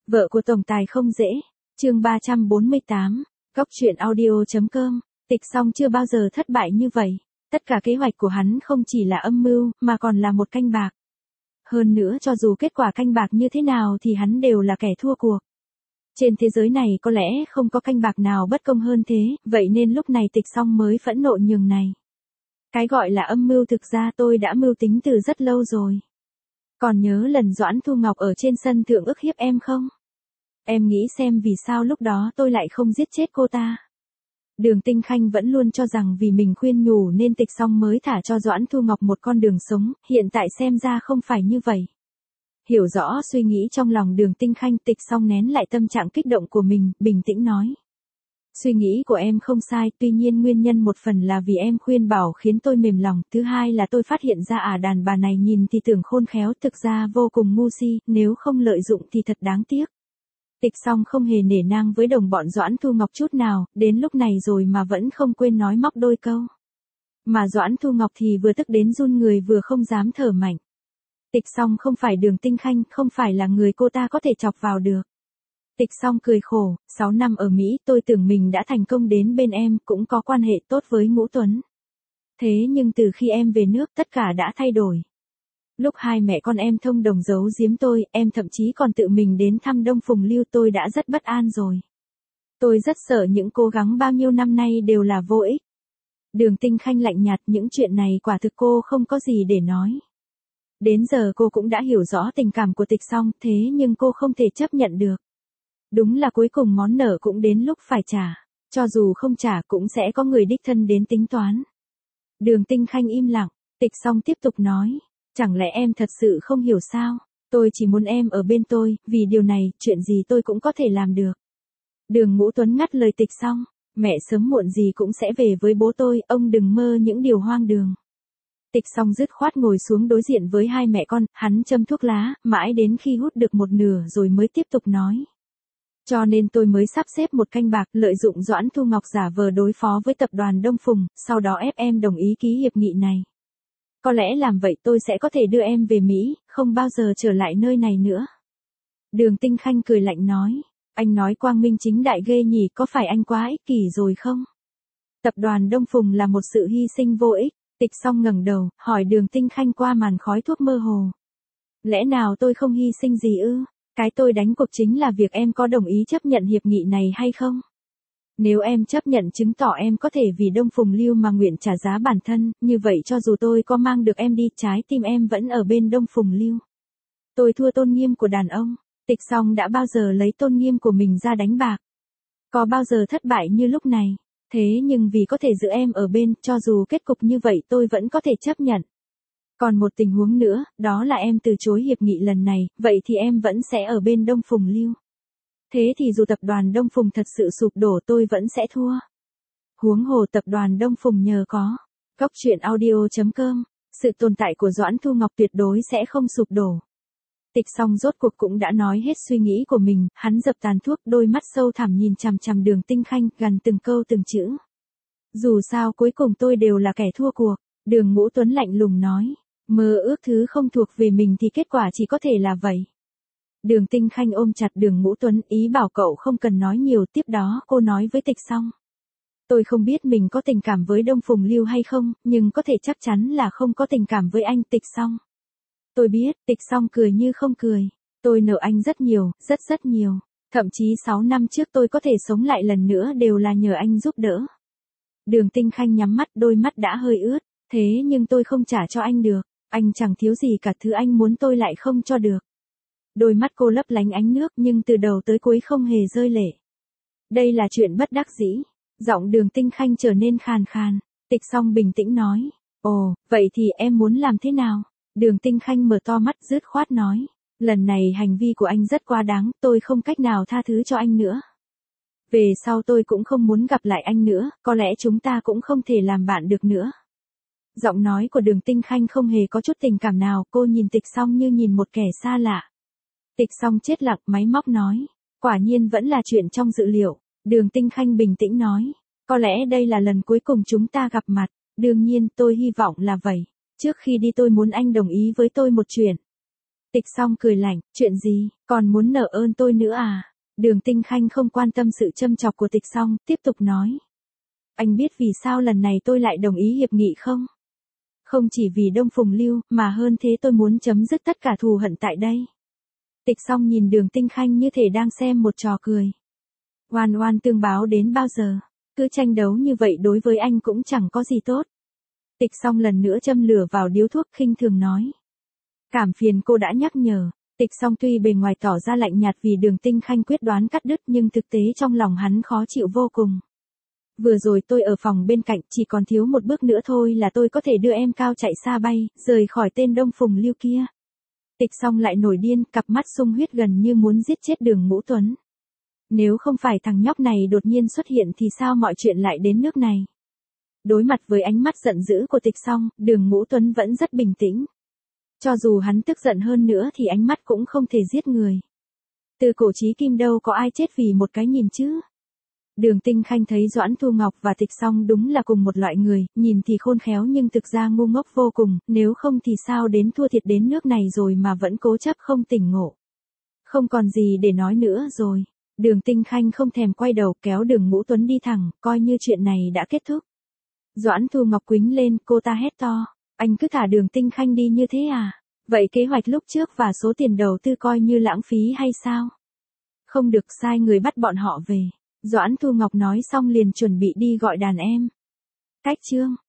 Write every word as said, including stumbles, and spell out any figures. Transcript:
Vợ của tổng tài không dễ. Chương ba trăm bốn mươi tám. Góc truyện audio chấm com. Tịch Song chưa bao giờ thất bại như vậy. Tất cả kế hoạch của hắn không chỉ là âm mưu, mà còn là một canh bạc. Hơn nữa cho dù kết quả canh bạc như thế nào thì hắn đều là kẻ thua cuộc. Trên thế giới này có lẽ không có canh bạc nào bất công hơn thế, vậy nên lúc này Tịch Song mới phẫn nộ nhường này. Cái gọi là âm mưu thực ra tôi đã mưu tính từ rất lâu rồi. Còn nhớ lần Doãn Thu Ngọc ở trên sân thượng ức hiếp em không? Em nghĩ xem vì sao lúc đó tôi lại không giết chết cô ta. Đường Tinh Khanh vẫn luôn cho rằng vì mình khuyên nhủ nên Tịch Song mới thả cho Doãn Thu Ngọc một con đường sống, hiện tại xem ra không phải như vậy. Hiểu rõ suy nghĩ trong lòng Đường Tinh Khanh, Tịch Song nén lại tâm trạng kích động của mình, bình tĩnh nói. Suy nghĩ của em không sai, tuy nhiên nguyên nhân một phần là vì em khuyên bảo khiến tôi mềm lòng, thứ hai là tôi phát hiện ra à đàn bà này nhìn thì tưởng khôn khéo, thực ra vô cùng ngu si, nếu không lợi dụng thì thật đáng tiếc. Tịch Song không hề nể nang với đồng bọn Doãn Thu Ngọc chút nào, đến lúc này rồi mà vẫn không quên nói móc đôi câu. Mà Doãn Thu Ngọc thì vừa tức đến run người vừa không dám thở mạnh. Tịch Song không phải Đường Tinh Khanh, không phải là người cô ta có thể chọc vào được. Tịch Song cười khổ, sáu năm ở Mỹ tôi tưởng mình đã thành công đến bên em, cũng có quan hệ tốt với Ngũ Tuấn. Thế nhưng từ khi em về nước tất cả đã thay đổi. Lúc hai mẹ con em thông đồng giấu giếm tôi, em thậm chí còn tự mình đến thăm Đông Phùng Lưu, tôi đã rất bất an rồi. Tôi rất sợ những cố gắng bao nhiêu năm nay đều là vô ích. Đường Tinh Khanh lạnh nhạt, những chuyện này quả thực cô không có gì để nói. Đến giờ cô cũng đã hiểu rõ tình cảm của Tịch Song, thế nhưng cô không thể chấp nhận được. Đúng là cuối cùng món nợ cũng đến lúc phải trả, cho dù không trả cũng sẽ có người đích thân đến tính toán. Đường Tinh Khanh im lặng, Tịch Song tiếp tục nói, chẳng lẽ em thật sự không hiểu sao, tôi chỉ muốn em ở bên tôi, vì điều này, chuyện gì tôi cũng có thể làm được. Đường Ngũ Tuấn ngắt lời Tịch Song, mẹ sớm muộn gì cũng sẽ về với bố tôi, ông đừng mơ những điều hoang đường. Tịch Song dứt khoát ngồi xuống đối diện với hai mẹ con, hắn châm thuốc lá, mãi đến khi hút được một nửa rồi mới tiếp tục nói. Cho nên tôi mới sắp xếp một canh bạc, lợi dụng Doãn Thu Ngọc giả vờ đối phó với tập đoàn Đông Phùng, sau đó ép em đồng ý ký hiệp nghị này. Có lẽ làm vậy tôi sẽ có thể đưa em về Mỹ, không bao giờ trở lại nơi này nữa. Đường Tinh Khanh cười lạnh nói, anh nói quang minh chính đại ghê nhỉ, có phải anh quá ích kỷ rồi không? Tập đoàn Đông Phùng là một sự hy sinh vô ích. Tịch Song ngẩng đầu, hỏi Đường Tinh Khanh qua màn khói thuốc mơ hồ. Lẽ nào tôi không hy sinh gì ư? Cái tôi đánh cuộc chính là việc em có đồng ý chấp nhận hiệp nghị này hay không? Nếu em chấp nhận chứng tỏ em có thể vì Đông Phùng Lưu mà nguyện trả giá bản thân, như vậy cho dù tôi có mang được em đi, trái tim em vẫn ở bên Đông Phùng Lưu. Tôi thua tôn nghiêm của đàn ông. Tịch Song đã bao giờ lấy tôn nghiêm của mình ra đánh bạc? Có bao giờ thất bại như lúc này? Thế nhưng vì có thể giữ em ở bên, cho dù kết cục như vậy tôi vẫn có thể chấp nhận. Còn một tình huống nữa, đó là em từ chối hiệp nghị lần này, vậy thì em vẫn sẽ ở bên Đông Phùng Lưu. Thế thì dù tập đoàn Đông Phùng thật sự sụp đổ tôi vẫn sẽ thua. Huống hồ tập đoàn Đông Phùng nhờ có. Góc truyện audio chấm com. Sự tồn tại của Doãn Thu Ngọc tuyệt đối sẽ không sụp đổ. Tịch Song rốt cuộc cũng đã nói hết suy nghĩ của mình, hắn dập tàn thuốc, đôi mắt sâu thẳm nhìn chằm chằm Đường Tinh Khanh, gần từng câu từng chữ. Dù sao cuối cùng tôi đều là kẻ thua cuộc, Đường Ngũ Tuấn lạnh lùng nói, mơ ước thứ không thuộc về mình thì kết quả chỉ có thể là vậy. Đường Tinh Khanh ôm chặt Đường Ngũ Tuấn, ý bảo cậu không cần nói nhiều, tiếp đó cô nói với Tịch Song. Tôi không biết mình có tình cảm với Đông Phùng Lưu hay không, nhưng có thể chắc chắn là không có tình cảm với anh. Tịch Song. Tôi biết, Tịch Song cười như không cười. Tôi nợ anh rất nhiều, rất rất nhiều. Thậm chí sáu năm trước tôi có thể sống lại lần nữa đều là nhờ anh giúp đỡ. Đường Tinh Khanh nhắm mắt, đôi mắt đã hơi ướt. Thế nhưng tôi không trả cho anh được. Anh chẳng thiếu gì cả, thứ anh muốn tôi lại không cho được. Đôi mắt cô lấp lánh ánh nước nhưng từ đầu tới cuối không hề rơi lệ. Đây là chuyện bất đắc dĩ. Giọng Đường Tinh Khanh trở nên khàn khàn. Tịch Song bình tĩnh nói. Ồ, vậy thì em muốn làm thế nào? Đường Tinh Khanh mở to mắt dứt khoát nói. Lần này hành vi của anh rất quá đáng, tôi không cách nào tha thứ cho anh nữa. Về sau tôi cũng không muốn gặp lại anh nữa, có lẽ chúng ta cũng không thể làm bạn được nữa. Giọng nói của Đường Tinh Khanh không hề có chút tình cảm nào, cô nhìn Tịch Song như nhìn một kẻ xa lạ. Tịch Song chết lặng, máy móc nói. Quả nhiên vẫn là chuyện trong dự liệu. Đường Tinh Khanh bình tĩnh nói. Có lẽ đây là lần cuối cùng chúng ta gặp mặt. Đương nhiên tôi hy vọng là vậy. Trước khi đi tôi muốn anh đồng ý với tôi một chuyện. Tịch Song cười lạnh, chuyện gì, còn muốn nợ ơn tôi nữa à? Đường Tinh Khanh không quan tâm sự châm chọc của Tịch Song, tiếp tục nói. Anh biết vì sao lần này tôi lại đồng ý hiệp nghị không? Không chỉ vì Đông Phùng Lưu, mà hơn thế tôi muốn chấm dứt tất cả thù hận tại đây. Tịch Song nhìn Đường Tinh Khanh như thể đang xem một trò cười. Oan oan tương báo đến bao giờ? Cứ tranh đấu như vậy đối với anh cũng chẳng có gì tốt. Tịch Song lần nữa châm lửa vào điếu thuốc khinh thường nói. Cảm phiền cô đã nhắc nhở. Tịch Song tuy bề ngoài tỏ ra lạnh nhạt vì Đường Tinh Khanh quyết đoán cắt đứt nhưng thực tế trong lòng hắn khó chịu vô cùng. Vừa rồi tôi ở phòng bên cạnh, chỉ còn thiếu một bước nữa thôi là tôi có thể đưa em cao chạy xa bay, rời khỏi tên Đông Phùng Lưu kia. Tịch Song lại nổi điên, cặp mắt sung huyết gần như muốn giết chết Đường Ngũ Tuấn. Nếu không phải thằng nhóc này đột nhiên xuất hiện thì sao mọi chuyện lại đến nước này? Đối mặt với ánh mắt giận dữ của Tịch Song, Đường Ngũ Tuấn vẫn rất bình tĩnh. Cho dù hắn tức giận hơn nữa thì ánh mắt cũng không thể giết người. Từ cổ chí kim đâu có ai chết vì một cái nhìn chứ? Đường Tinh Khanh thấy Doãn Thu Ngọc và Tịch Song đúng là cùng một loại người, nhìn thì khôn khéo nhưng thực ra ngu ngốc vô cùng, nếu không thì sao đến thua thiệt đến nước này rồi mà vẫn cố chấp không tỉnh ngộ. Không còn gì để nói nữa rồi. Đường Tinh Khanh không thèm quay đầu kéo Đường Ngũ Tuấn đi thẳng, coi như chuyện này đã kết thúc. Doãn Thu Ngọc quýnh lên, cô ta hét to. Anh cứ thả Đường Tinh Khanh đi như thế à? Vậy kế hoạch lúc trước và số tiền đầu tư coi như lãng phí hay sao? Không được, sai người bắt bọn họ về. Doãn Thu Ngọc nói xong liền chuẩn bị đi gọi đàn em. Cách chương